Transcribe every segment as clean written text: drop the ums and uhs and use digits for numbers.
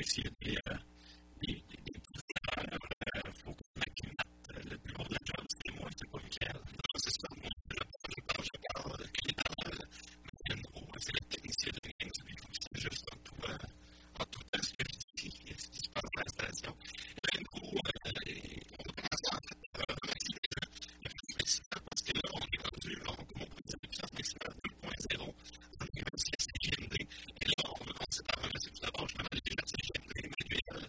s'il y a des petites erreurs, il faut qu'on acclimate le plus gros de la job, c'est moi, c'est pas Michael. Non, c'est ça. Moi, il est dans c'est le technicien de Games, puis il faut que c'est juste en tout temps ce que je dis, ce qui se passe à la station. Et bien, du coup, on a commencé en fait à remercier les gens, le plus maximum, parce que là, on est rendu, comme on peut dire, le puissance maximale 2.0, on est réussi à CGMD, et là, on s'est pas remercié tout d'abord, je m'avais déjà CGMD, Manuel,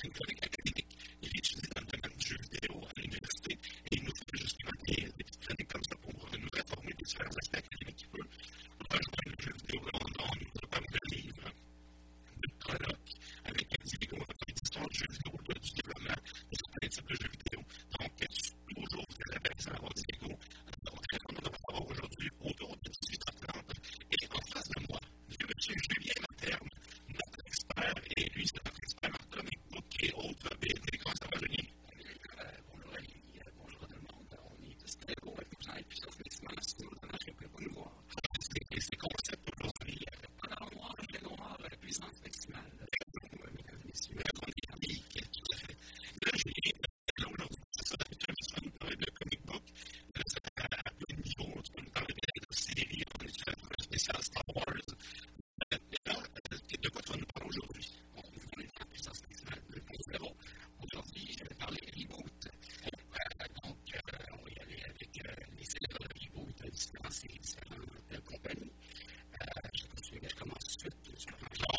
c'est une chronique académique. Il étudie dans le domaine du jeu vidéo à l'université et il nous fait justement des petites chroniques comme ça pour nous informer des différents aspects académiques qui peuvent rejoindre le jeu vidéo. On nous a parlé de livres, de colloques avec Diego, d'histoire du jeu vidéo, du développement de certains types de jeux vidéo. Donc, toujours, vous allez intéressant d'avoir Diego. On est content de vous avoir aujourd'hui autour de 18h30. Et en face de moi, il y a M. Julien Leterme, notre expert, et lui, c'est notre expert en comic book et autres BD. Comment ça va, Julien? Bonjour Ali, bonjour à tout le monde. On est tous très beaux avec nos gens et puis ça fait sinon dommage qu'on ne peut pas nous voir. C'est concept aujourd'hui. Pendant le noir, le noir, puissance maximale. Mesdames et messieurs. On est liés, tout à fait. Là, Julien, aujourd'hui, c'est ça, d'habitude, je vais nous parler de comic book. Là, ça fait à plein de niveaux. Tu peux nous parler de séries, on est sur un spécial Star Wars. Là, de quoi tu vas nous parler aujourd'hui? On est en puissance maximale 2.0. Aujourd'hui, je vais parler reboot. Donc, on va y aller avec les célèbres reboots de différentes séries, différentes compagnies. Je sais pas si je commence tout de suite.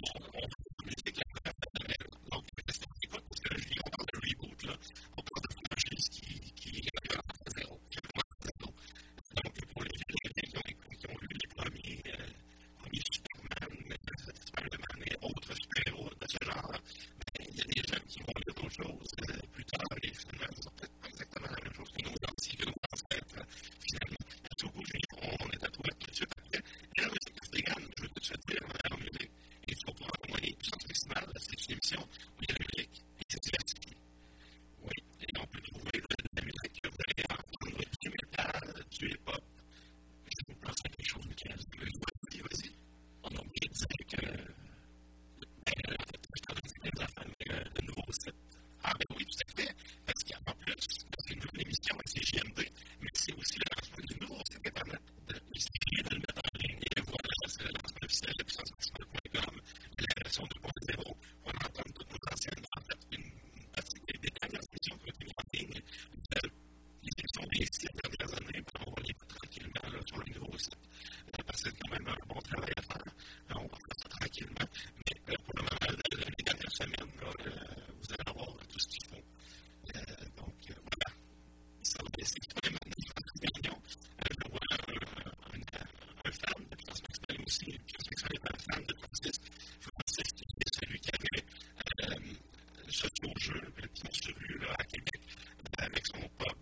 Donc, écoute, parce que Julien, on parle de reboot, là. On parle de franchise qui est à zéro. Donc, pour les gens qui ont lu les premiers Superman, Spider-Man et autres super-héros de ce genre, il y a des gens qui vont lire d'autres choses plus tard et finalement, ils sont peut-être pas exactement la même chose que nos anciens, que nos ancêtres, finalement. Merci beaucoup, Julien. On est à toi tout de suite après. Et là, M. Castigan, je veux tout de suite dire, en musique, et tu vas pouvoir témoigner puissance maximale, c'est une émission où il y a la musique et c'est diversifié. Oui, et on peut trouver de la musique que vous allez entendre, du métal, du hip-hop. Je vous pense à quelque chose, Michael. Vas-y. On a oublié de dire que, en fait, je t'en ai dit des affaires, mais le nouveau site. Ah, ben oui, tout à fait. Parce qu'en plus, c'est une nouvelle émission avec CGMD, mais c'est aussi le lancement du nouveau site Internet. Il suffit de le mettre en ligne. Et voilà, c'est le lancement officiel de puissancemaximale.com, la version 2.0. On entend toutes nos anciennes, en fait, une partie des dernières émissions qui ont été mises en ligne. Les émissions des 6 dernières années, on va les mettre tranquillement là, sur le nouveau site. Parce que c'est quand même un bon travail à faire. On va faire ça tranquillement. Mais pour le moment, les dernières semaines, là, vous allez avoir tout ce qu'il faut. Donc, voilà. Ça va laisser vraiment une réunion. Je vois un fan de Puissance Maximale aussi. Puissance Maximale est un fan de Francis. Francis, qui est celui qui avait sorti au jeu, qui m'a survu là, à Québec, avec son pub,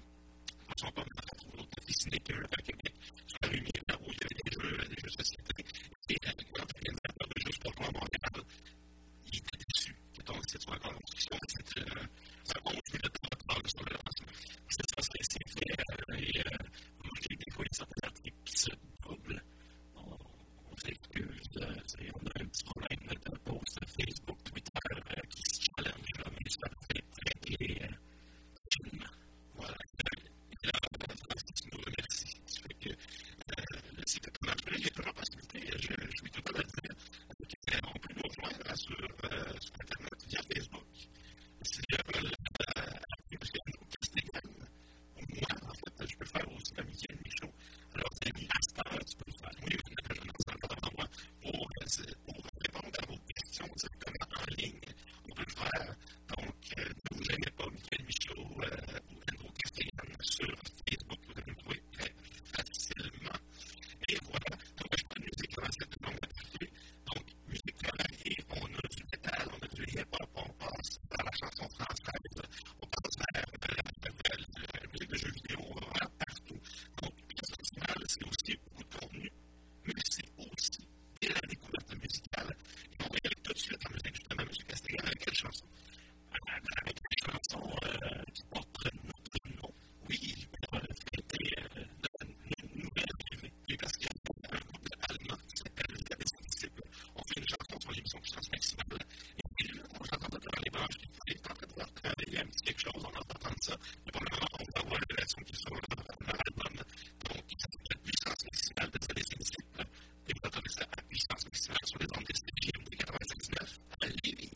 notre Sneaker à Québec, sur la rue Mira, où il y avait des jeux de société. Et l'organisateur de Jeux Sport à Montréal, il était déçu que ton site soit encore en construction. Ça compte, je vais le temps sur le lancement. C'est ça, c'est fait. Et moi, j'ai des fois certains articles qui se doublent. On s'excuse. On a un petit problème de post Facebook, Twitter qui se challenge, là, mais ça fait traiter rapidement. Voilà. Et là, Francis nous remercie. Ça fait que c'est que comme après, il y a toujours possibilité, je suis tout à fait dire, on peut nous rejoindre sur Internet via Facebook. S'il y a Castigan, moi, en fait, je peux faire aussi la Michael Michaud. Alors, c'est mis à cette heure, tu peux le faire. Oui, je lance encore dans moi pour répondre à vos questions directement en ligne. On peut le faire. Donc, ne vous gênez pas, Michael Michaud ou Andrew Castigan sur Facebook. Vous allez me trouver très facilement. Et voilà. Donc, je prends une musique dans cette longue activité. Donc, musique variée. On a du métal, on a du hip-hop, on passe vers la chanson française, on passe vers la musique de jeux vidéo, vraiment partout. Donc, Puissance Maximale, c'est aussi beaucoup de contenu, mais c'est aussi de la découverte musicale. Et on va y aller tout de suite en musique, justement, M. Castigan, avec quelle chanson? Avec une chanson qui porte notre nom. Oui, c'était une nouvelle arrivée. Et parce qu'il y a un groupe allemand qui s'appelle Les Disciples. On fait une chanson sur l'émission Puissance Maximale. Et puis là, j'entends dans les branches qui font en train de voir travailler un petit quelque chose, on entend entendre ça. Et pour le moment, on va voir la version qui est sur leur album. Donc, ça s'appelle Puissance Maximale de Les Disciples. Et vous entendez ça à Puissance Maximale sur les ondes de CGMD 96.9 à Lévis.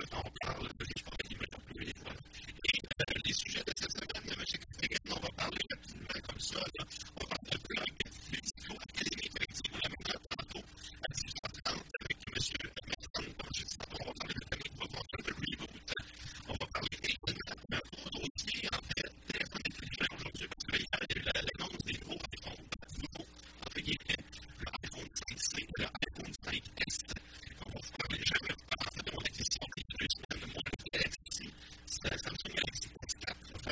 on parle de l'histoire de l'image un peu. Et les sujets de cette semaine, M. Christian, on va parler rapidement comme ça. Là. On va parler de blog, de discours académique, effectivement, la même tantôt à 18h30 avec M. Matron. Comme je disais, on va parler de comic book, on va parler de reboot. On va parler d'un gros dossier, en fait, téléphone intelligent aujourd'hui, parce que hier, il y a eu l'annonce des nouveaux iPhones, entre guillemets, le iPhone 5C et le iPhone 5S. On va vous parler, j'avais parlé de mon acquisition il y a 2 semaines, le modèle Galaxy, c'est la Samsung Galaxy S4,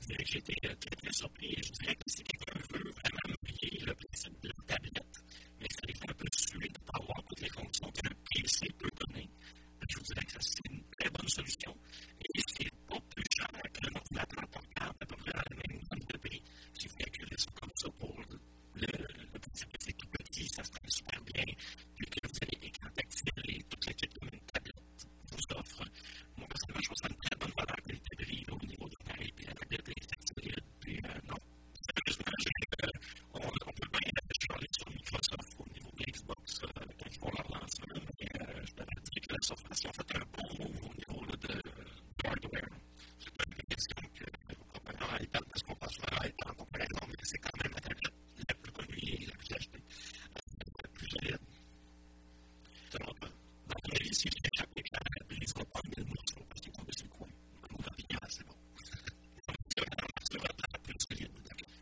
dirais que j'étais très, très surpris. Je dirais que si quelqu'un veut vraiment marier le principe de la tablette, mais ça les fait un peu suer de ne pas avoir toutes les fonctions qu'un PC peut donner, je vous dirais que ça, c'est une très bonne solution. Et c'est pas plus cher qu'un ordinateur portable, à peu près dans la même gamme de prix. Si vous calculez ça comme ça pour le principe que c'est tout petit, ça se traite super bien, puis que vous avez l'écran tactile et toute l'équipe comme une tablette vous offre. Moi, personnellement, je trouve ça une très bonne valeur qualité-prix au niveau de la taille, puis la tablette est tactile, puis non. Sérieusement, on peut bien charler sur Microsoft au niveau de Xbox quand ils font leur lancement, mais je devrais dire que la Surface a fait un bon move au niveau là, de hardware. C'est pas une question que vous comparez à l'iPad parce qu'on passe à l'iPad en comparaison, mais c'est quand même la tablette la plus connue et la plus achetée, la plus solide. Donc, dans mon avis, si je l'échappe les cartes, je ne les vois pas 1000 morceaux parce qu'ils sont dessus le coin. Donc, dans les c'est bon. C'est vraiment la plus solide.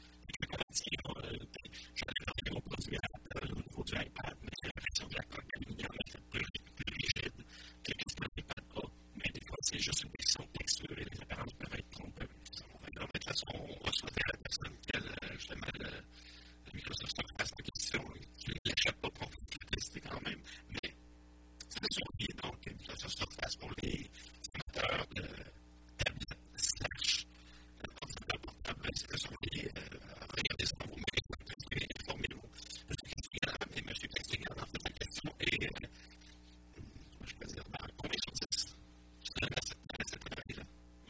J'allais revenir au produit Apple au niveau du iPad, mais j'ai l'impression que la coque d'aluminium est faite plus rigide que ce que l'iPad a. Mais des fois, c'est juste une question de texture et les apparences peuvent être trompeuses. De toute façon, on va souhaiter à la personne qu'elle, justement, le Microsoft Surface la question, qui ne l'échappe pas pour tester quand même. Mais c'est de surveiller donc Microsoft Surface pour les amateurs de tablettes slash ordinateur portable, c'est de surveiller, regardez ça vous-même. Informez-vous. Je suis Castigan et M. Castigan en fait la question est, je peux dire, combien sur 10 je donne à cette travail-là?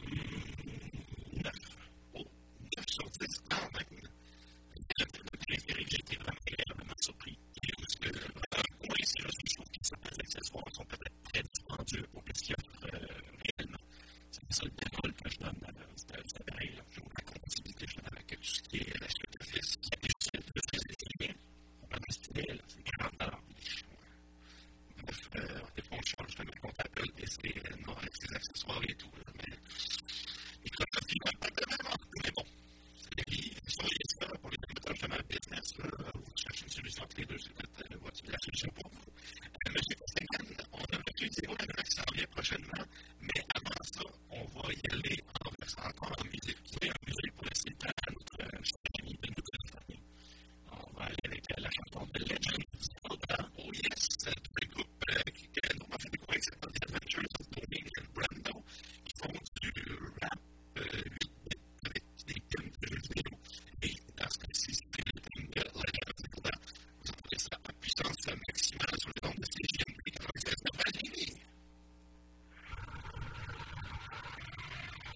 9. Oh, 9 sur 10 quand même. Le préféré, j'ai été vraiment agréablement surpris. Et où est-ce que, oui, c'est juste que je trouve que certains accessoires sont peut-être très dispendieux pour ce qu'il offre réellement. C'est ça le bémol que je donne à cet appareil-là. Je vois la compatibilité justement avec tout ce qui est la suite Office, qui est le très estimé. On parle de style, c'est 40 $. Bref, des fois, on change justement le compte Apple et c'est non, avec ses accessoires et tout. Mais Microsoft, il n'a pas de même, mais bon. Et puis, surveillez ça pour les amateurs justement business. Vous cherchez une solution entre les deux, c'est peut-être la solution pour vous. Monsieur Castigan, on a reçu des mots qui s'en vient prochainement, mais avant ça, on va y aller en versant encore en musique. Oui, en musique pour laisser le temps à notre cher ami de nous téléphoner. On va aller avec la chanson de Legend of Zelda. Oh yes, le groupe qui nous a fait découvrir c'est The Adventures of Tony and Brando, qui font du rap 8-bit avec des thèmes de jeux vidéo. Et dans ce cas-ci, c'est le thème de Legend of Zelda. Vous entendez ça à puissance maximale sur le nombre de CGMP 96 de Valérie.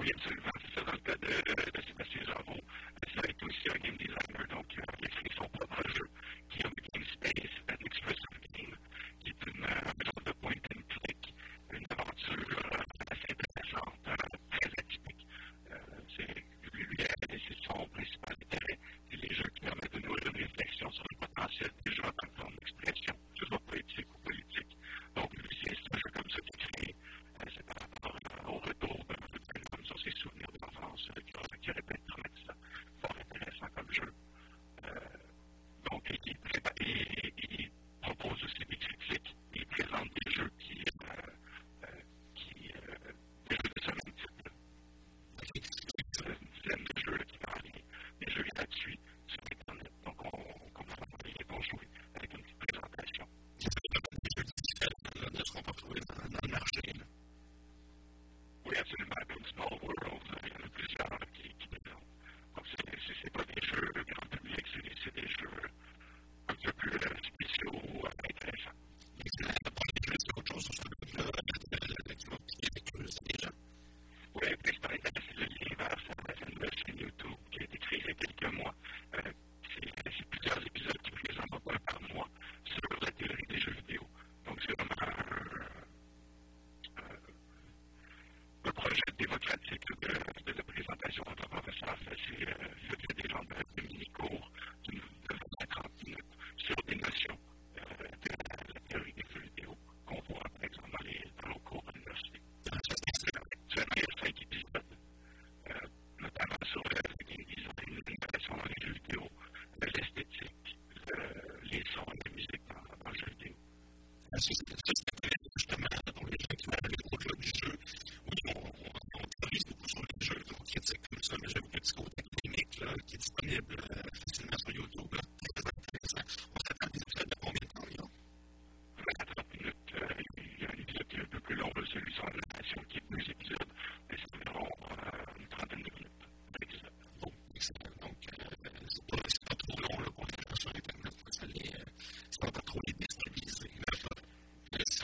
Oui, absolument. C'est ça, dans le cas de Sébastien Javot, ça a été aussi un game designer, donc il a écrit son propre jeu, qui est Game Space, an Expressive Game, qui est un genre de point and click, une aventure assez intéressante, très atypique. C'est son principal intérêt. C'est les jeux qui permettent de nourrir une réflexion sur le potentiel des jeux en tant que forme d'expression, que ce soit poétique ou politique. Donc, lui, c'est un jeu comme ça qui est créé. C'est par rapport au retour d'un jeu comme sur ses souvenirs d'enfance qui aurait pu être traumatisant. Fort intéressant comme jeu. Donc, il propose aussi des critiques. Il présente des jeux des jeux de ce même type. Une dizaine de jeux qui parlent des jeux gratuits sur Internet. Donc, on va les bons jouer avec une petite présentation. Des jeux différents de ce qu'on peut trouver dans le marché. Là. Oui, absolument. Comme Small World, il y en a plusieurs qui présentent. Donc, c'est pas des jeux grand public, c'est des jeux un peu plus spéciaux, intéressants. C'est autre chose sur ce là qui va piquer la curiosité des gens. Oui, c'est intéressant. Le lien vers sa nouvelle chaîne YouTube qui a été créée il y a quelques mois. C'est plusieurs épisodes qui présentent un par mois sur la théorie des jeux vidéo. Donc, c'est vraiment un projet démocratique de présentation entre professeurs. C'est des genres de mini-cours de 20-30 minutes sur des notions de la théorie des jeux vidéo qu'on voit, par exemple, dans nos cours à l'université. Il y a 5 épisodes, notamment sur le game design, l'innovation dans les jeux vidéo, l'esthétique, les sons et la musique dans le jeu vidéo. C'est justement pour les gens qui vont aller au-delà du jeu. Oui, on théorise beaucoup sur les jeux, on critique comme ça, mais j'avoue que le discours académique qui est disponible facilement sur YouTube, là, très intéressant. On s'attend à des épisodes de combien de temps, là? 30 minutes, il y a un épisode qui est un peu plus long, celui sur l'animation qui est 2 épisodes, mais c'est environ une trentaine de minutes par épisode. Bon, excellent. Donc, c'est pas trop long là, pour les gens sur Internet, c'est pas trop les déstabiliser.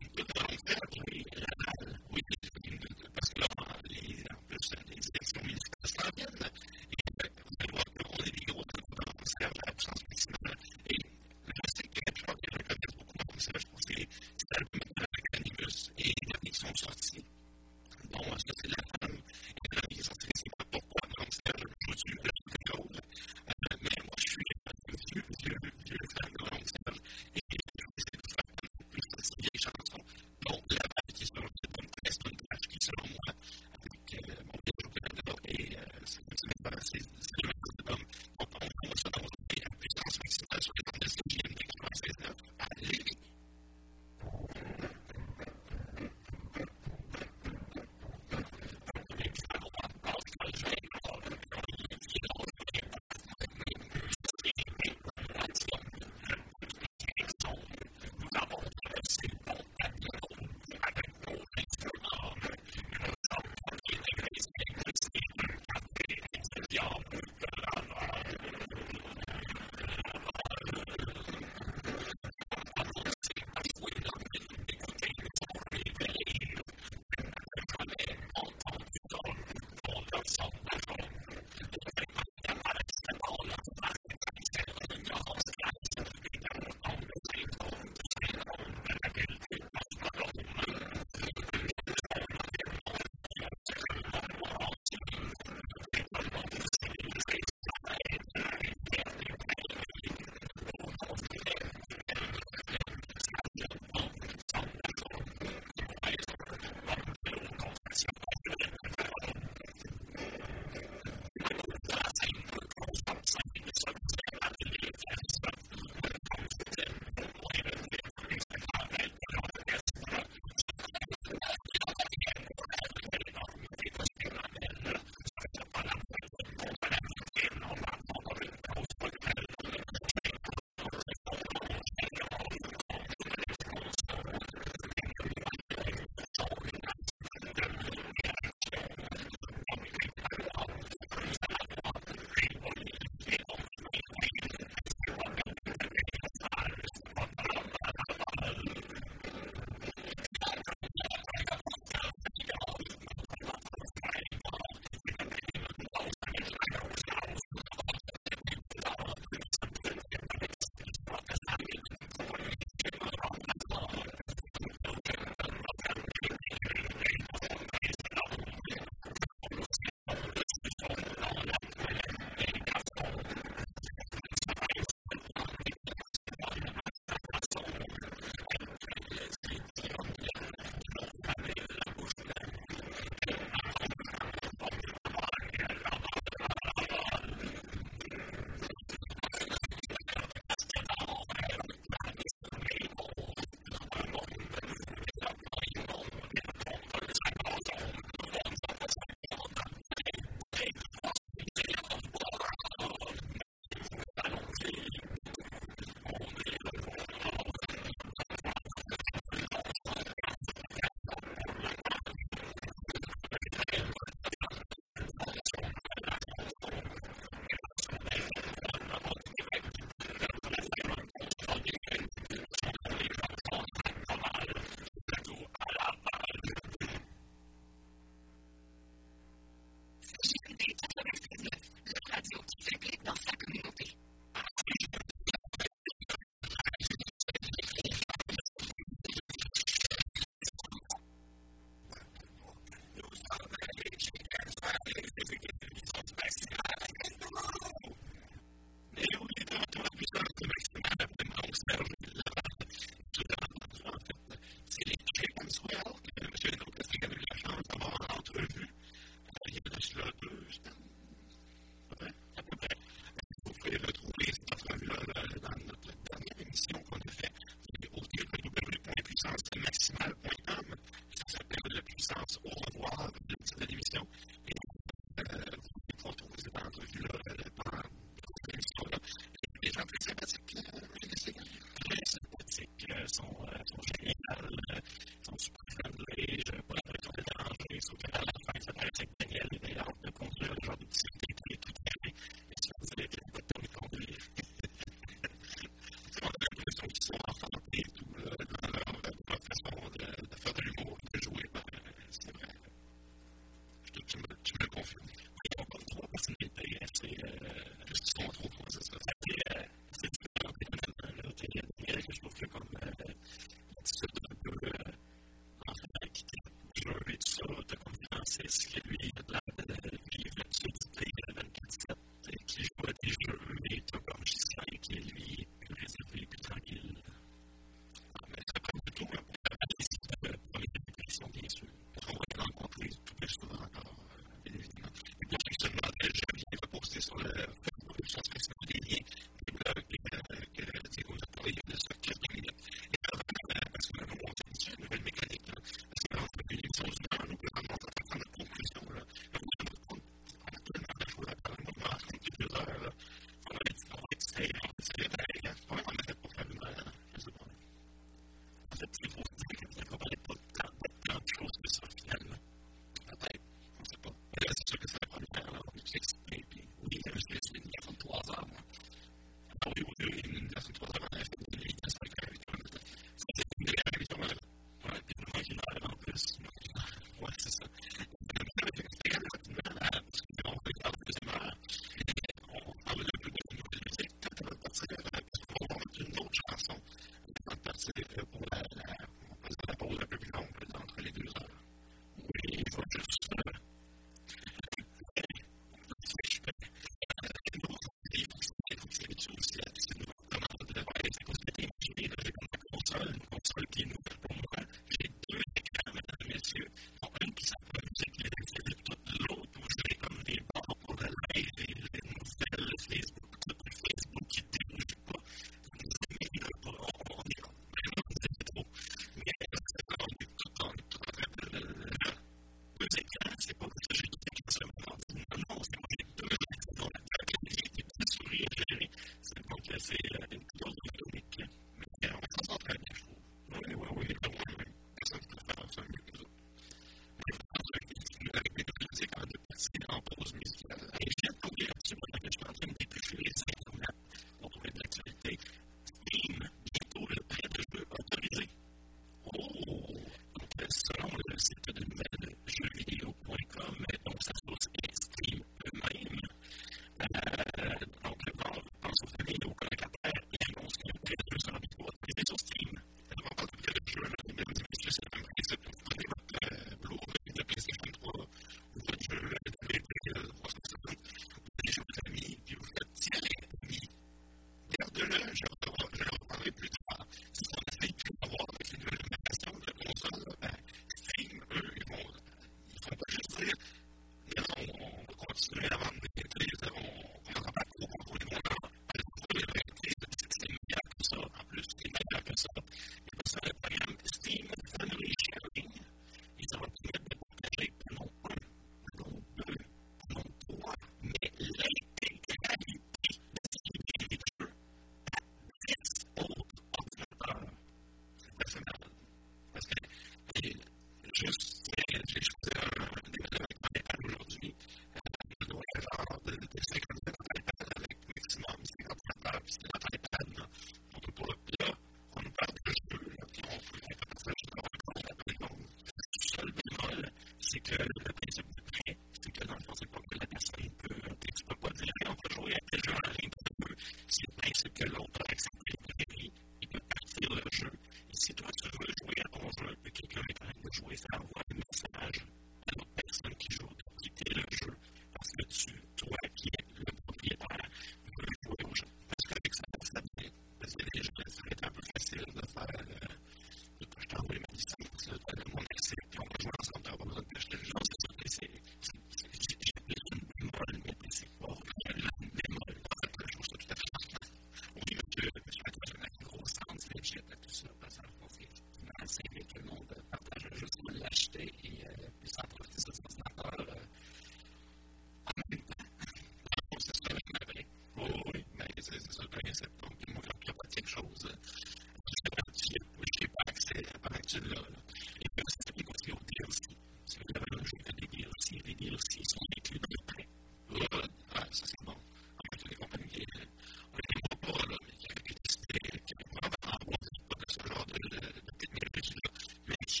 qui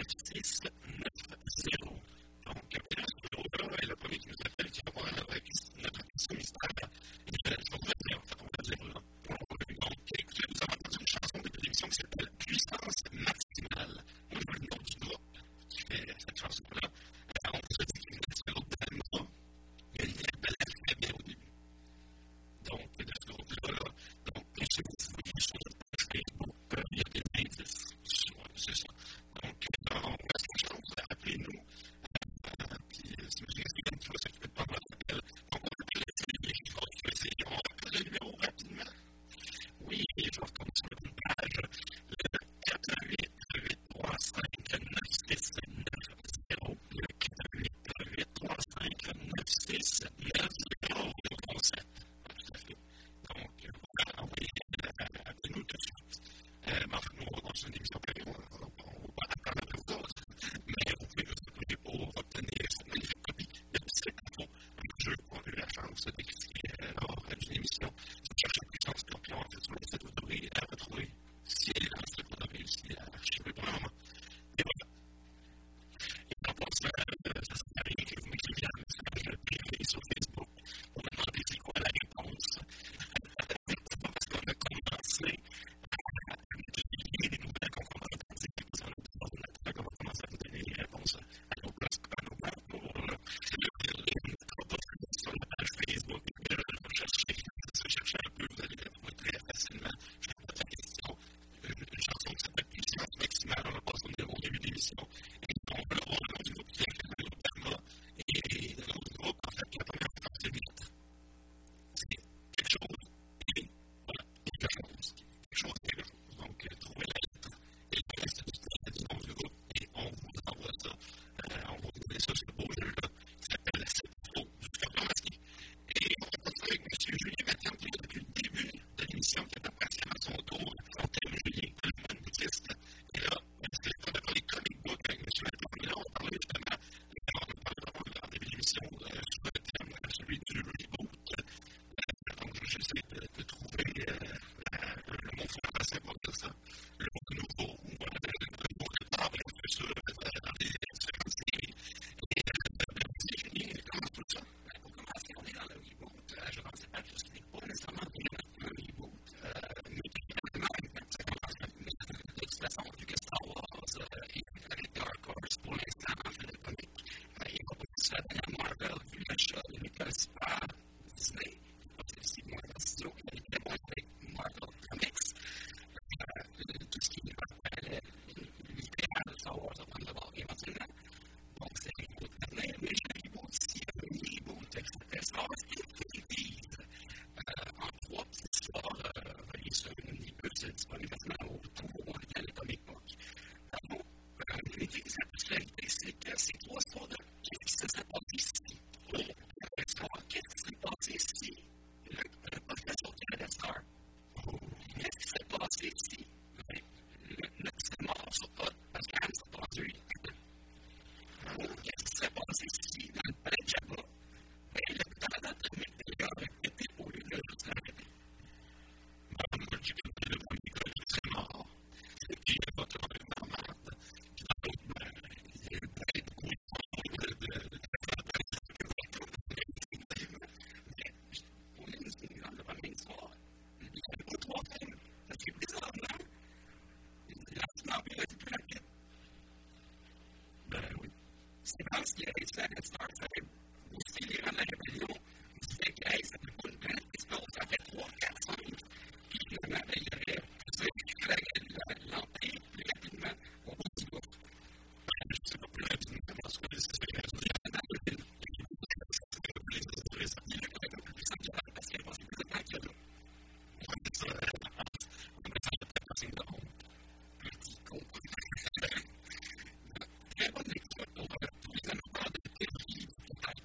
Très bonne lecture pour tous les amateurs de théorie,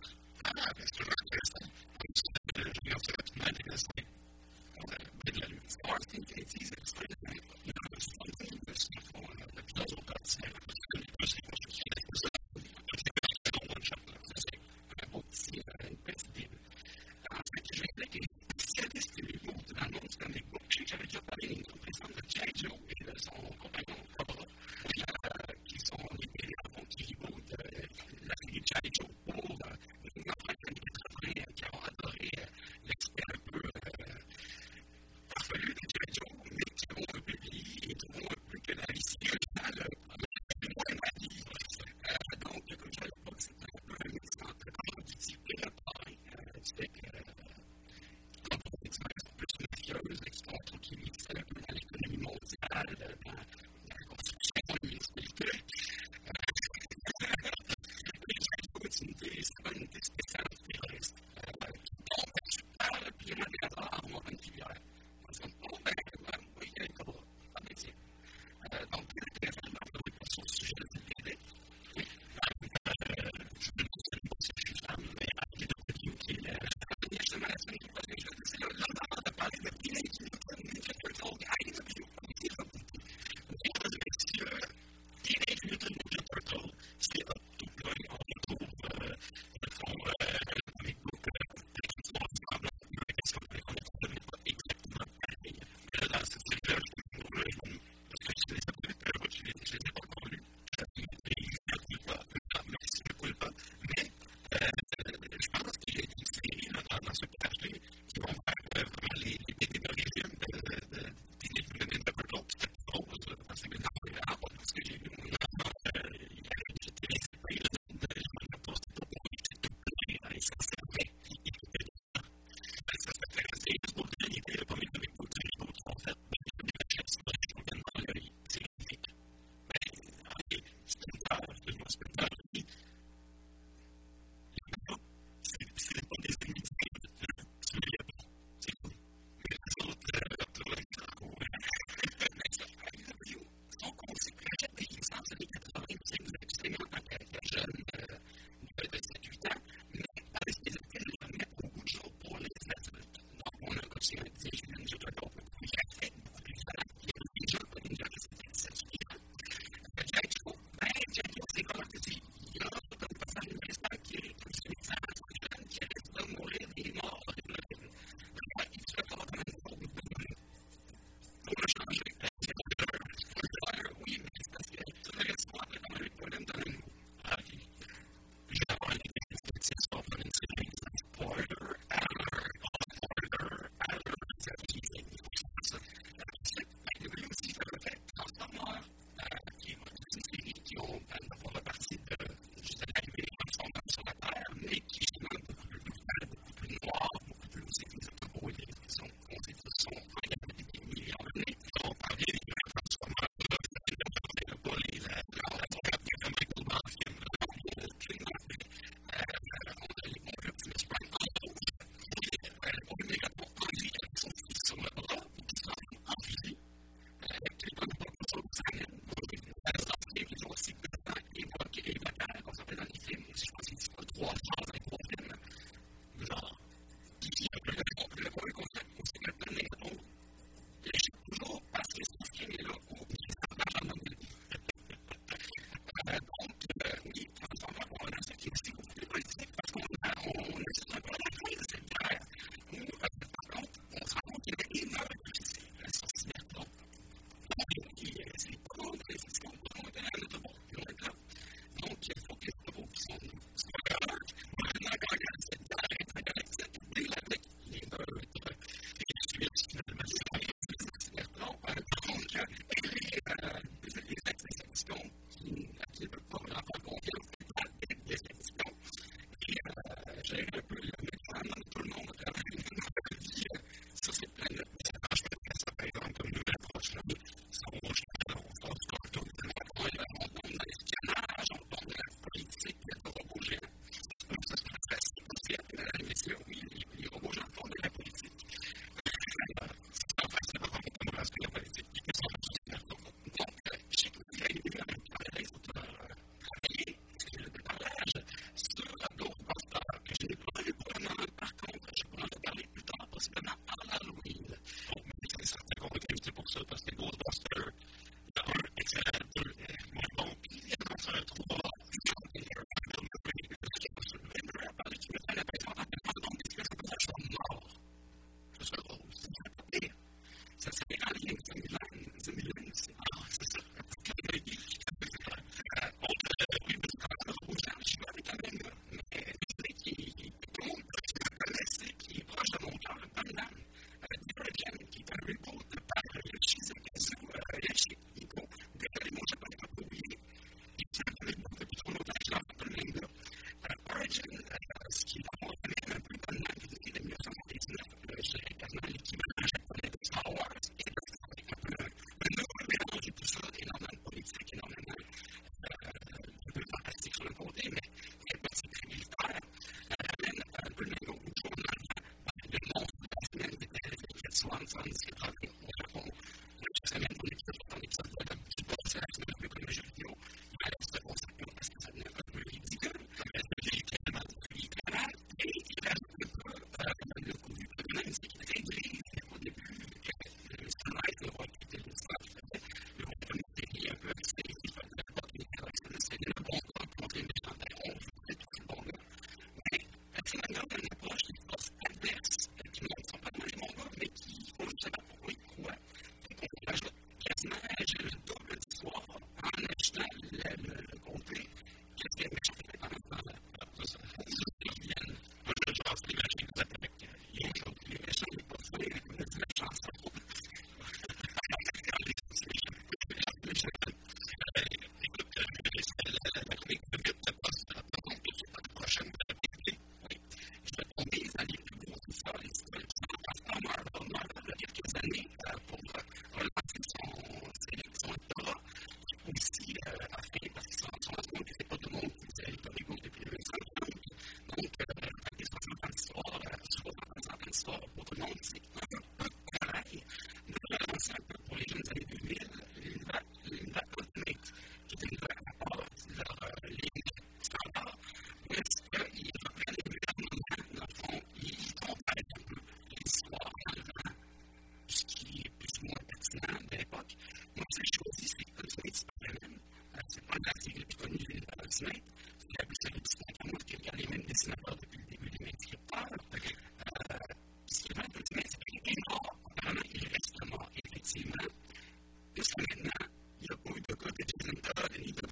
pour tout le monde, c'est un travail de relancer un peu pour les jeunes années 2000, l'univers Ultimate, qui est une nouvelle rapport de leur ligne standard, où est-ce qu'ils reprennent régulièrement, dans le fond, ils complètent un peu l'histoire en enlevant ce qui est plus ou moins pertinent de l'époque. Moi, ce que j'ai choisi, c'est Ultimate Spider-Man. C'est pas la série la plus connue de l'univers Ultimate. C'est la plus série qui a les mêmes dessinateurs depuis le début, les mêmes scripteurs. Ce qui est vraiment Ultimate, c'est qu'il est mort. Apparemment, il reste mort, effectivement. Jusqu'à maintenant, il n'y a pas eu de cas de Jason Todd, ni de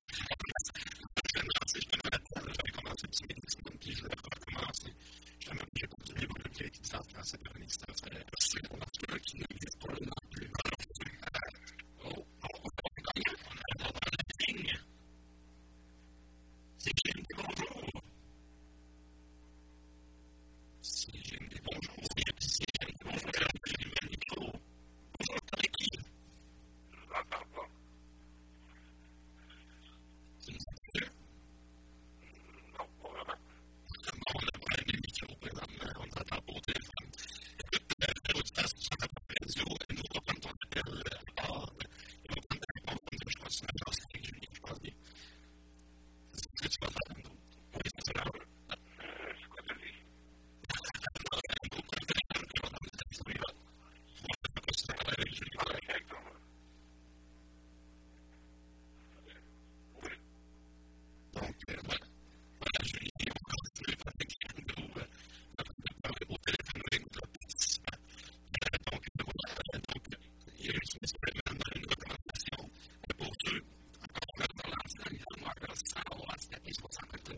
j'avais commencé Ultimate X-Men, puis je voulais recommencer. J'ai continué pour le qui a été dit en français par un éditeur. C'est un article qui n'existe pas non plus. C'est GMD, bonjour. C'est GMD, bonjour. C'est GMD, bonjour. J'ai le micro. Bonjour, t'es qui? Je ne m'entends pas. Tu nous entends? Non, pas vraiment. On a pas le micro présentement, on t'entend pas au téléphone. Écoute, l'auditeur, si tu entends pas la radio, nous va prendre ton appel à part. Il va prendre ta réponse comme ça, je pense que c'est une agence régulière, je pense bien. C'est ce que tu vas faire, nous. Oui, c'est ça. C'est quoi tu dis? Donc, voilà, Julie, on continue avec nous au téléphone avec notre participant. Donc, il y a eu ce Spider-Man dans une recommandation pour ceux, encore dans l'ancien Marvel 100 watts, tapé 60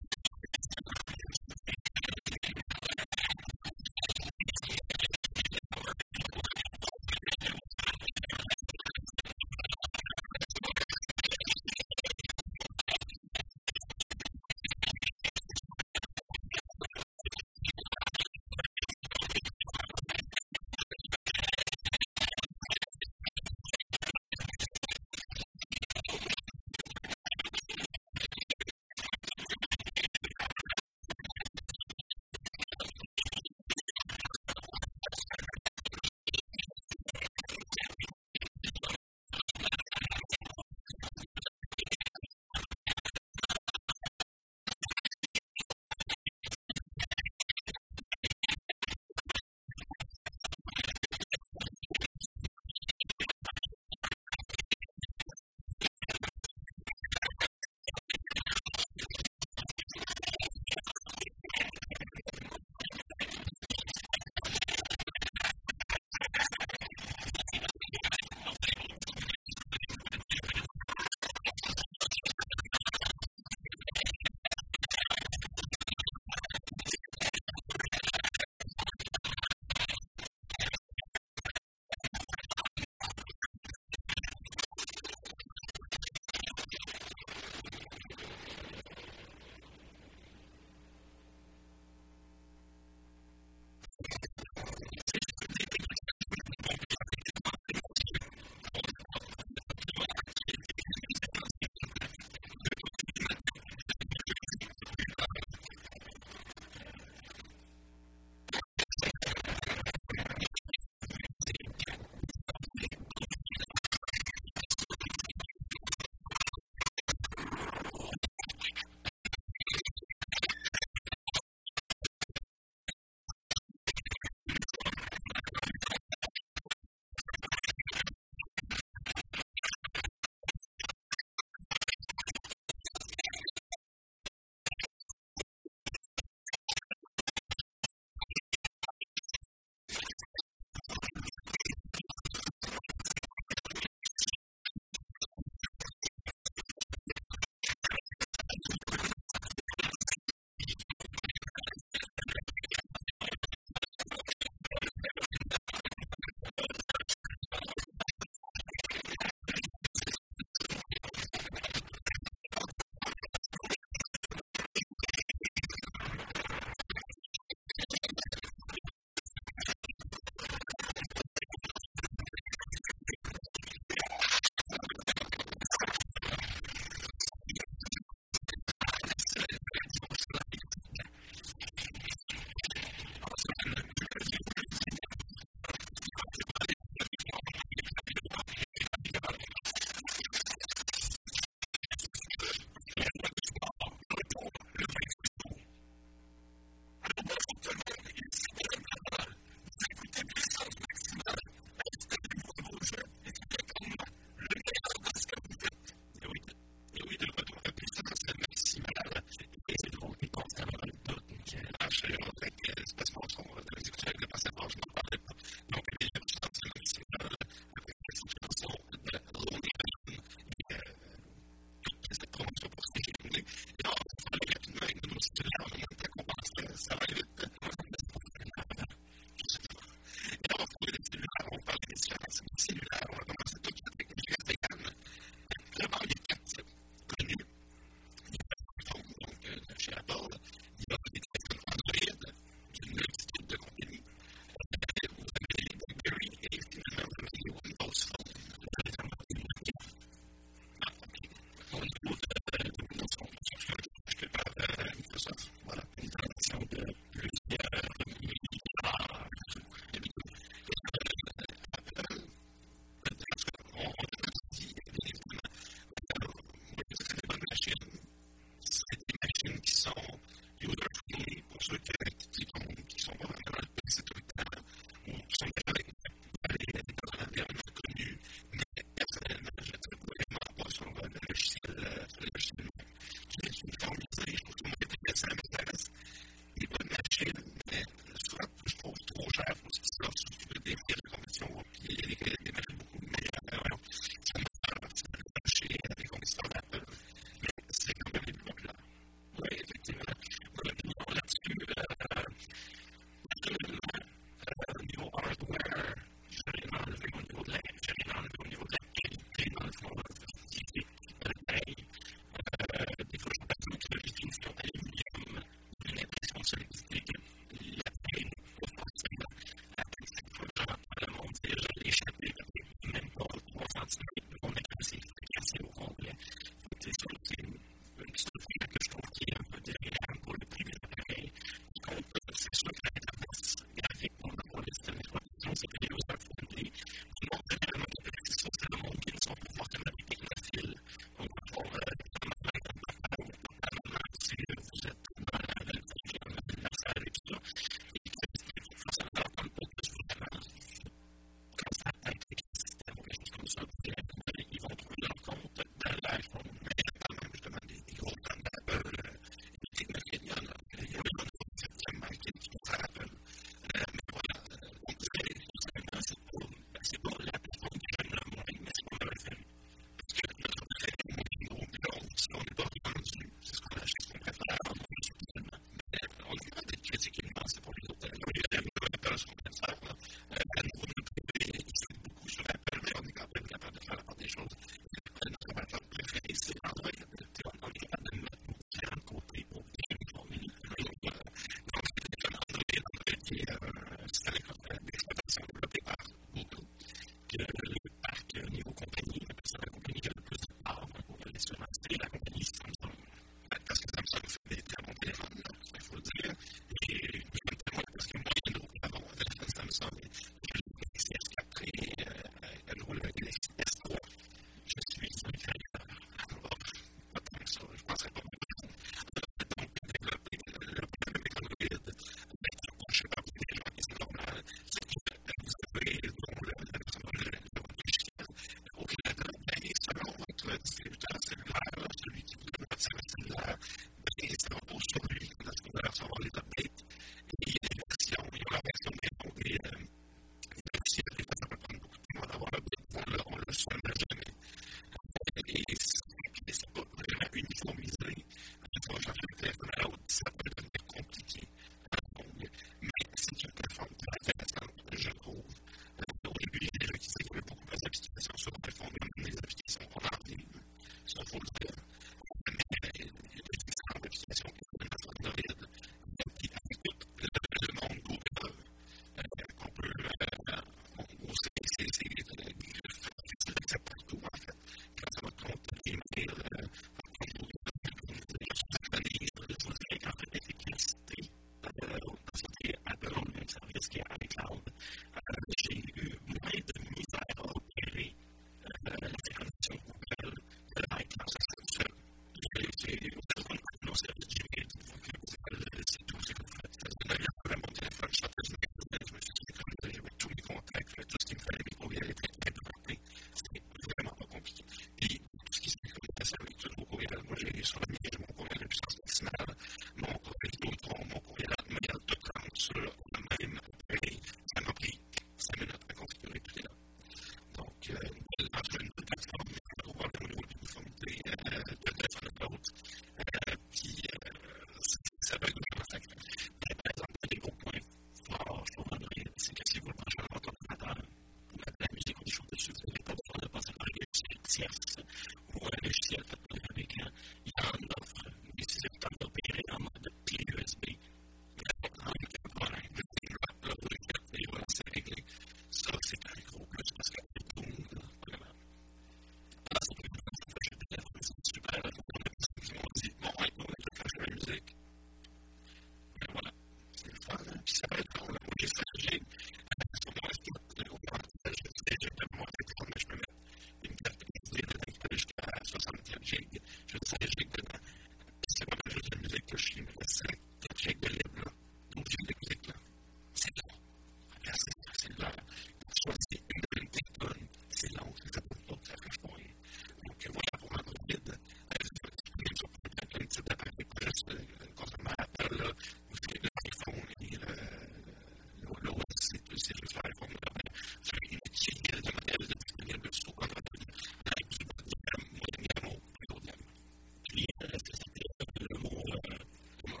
Comment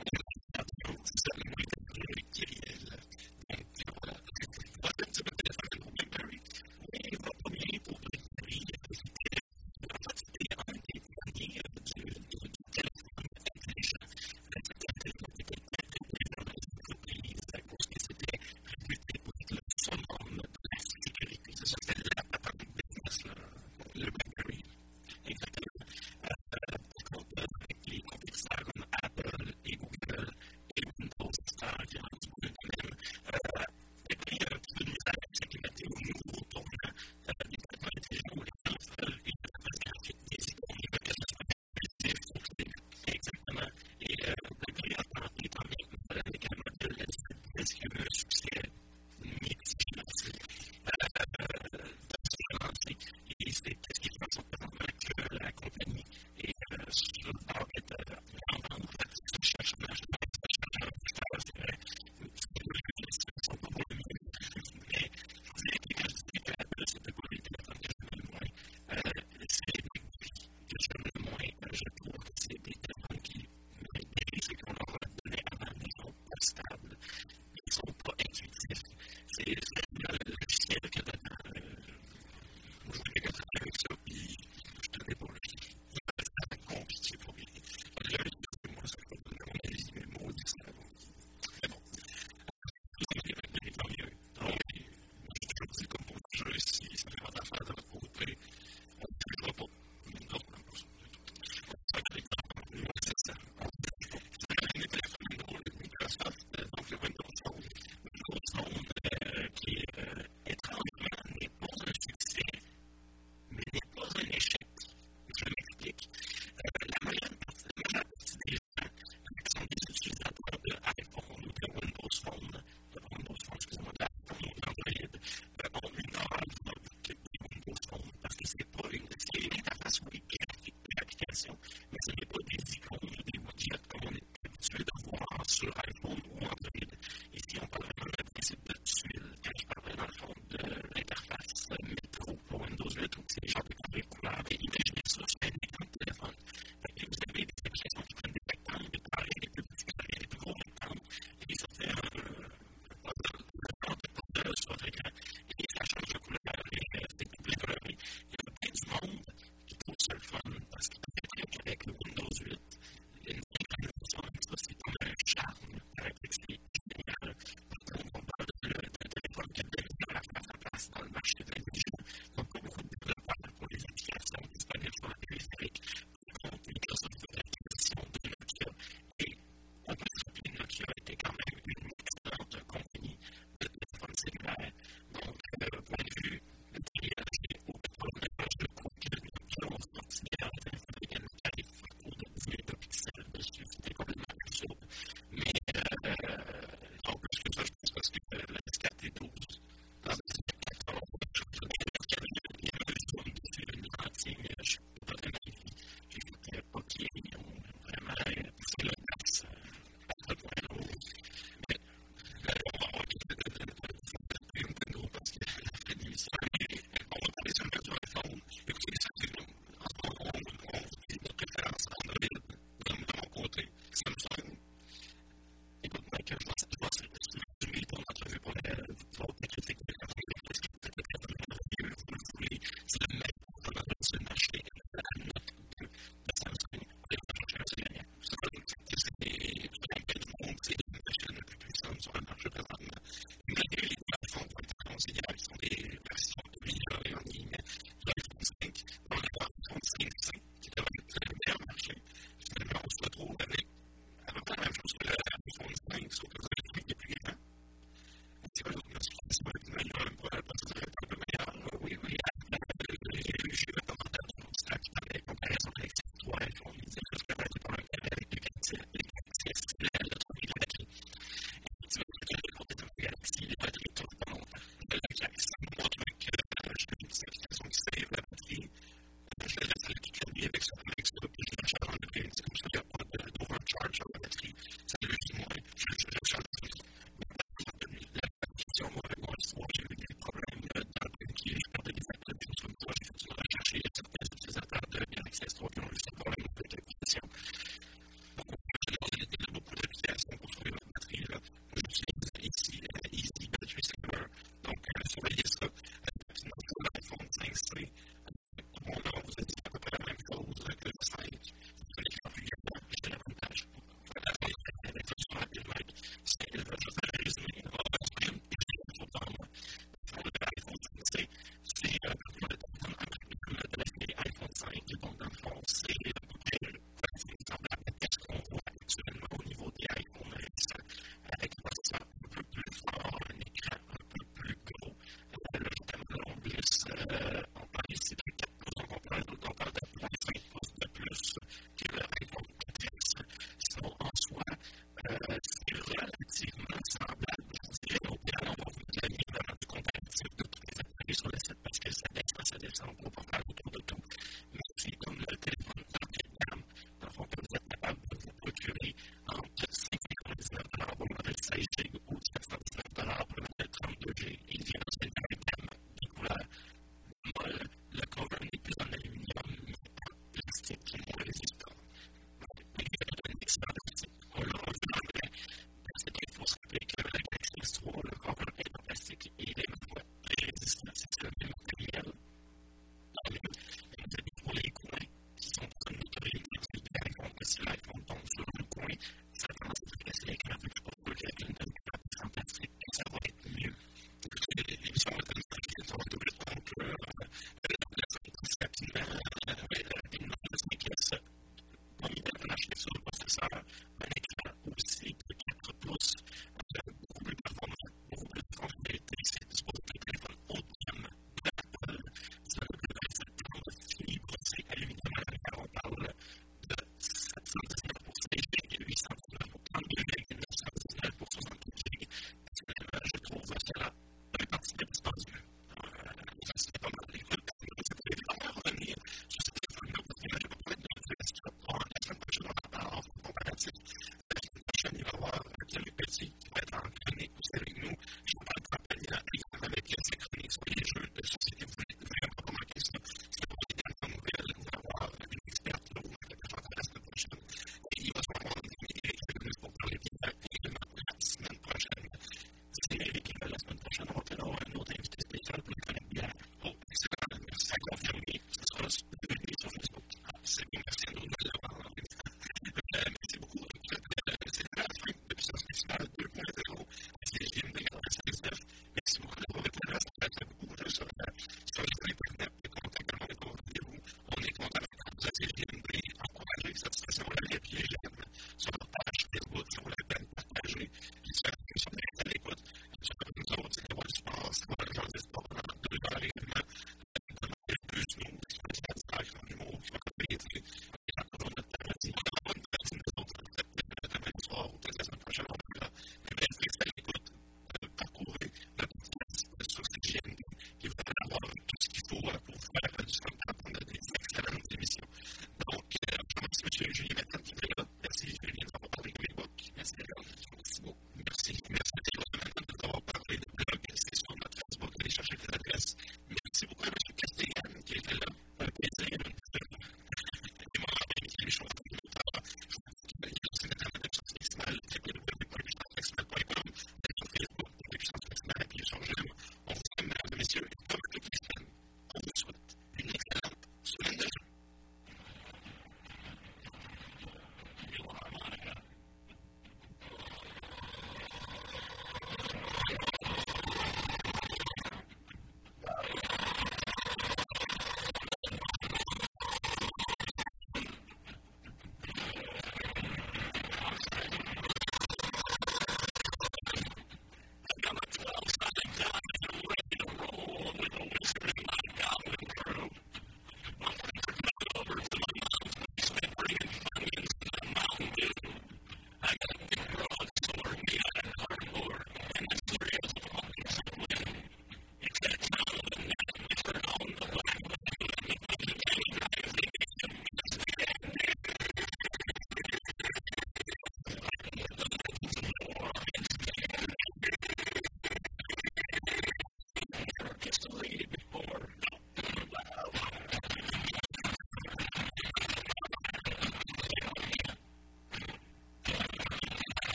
professeur, ben,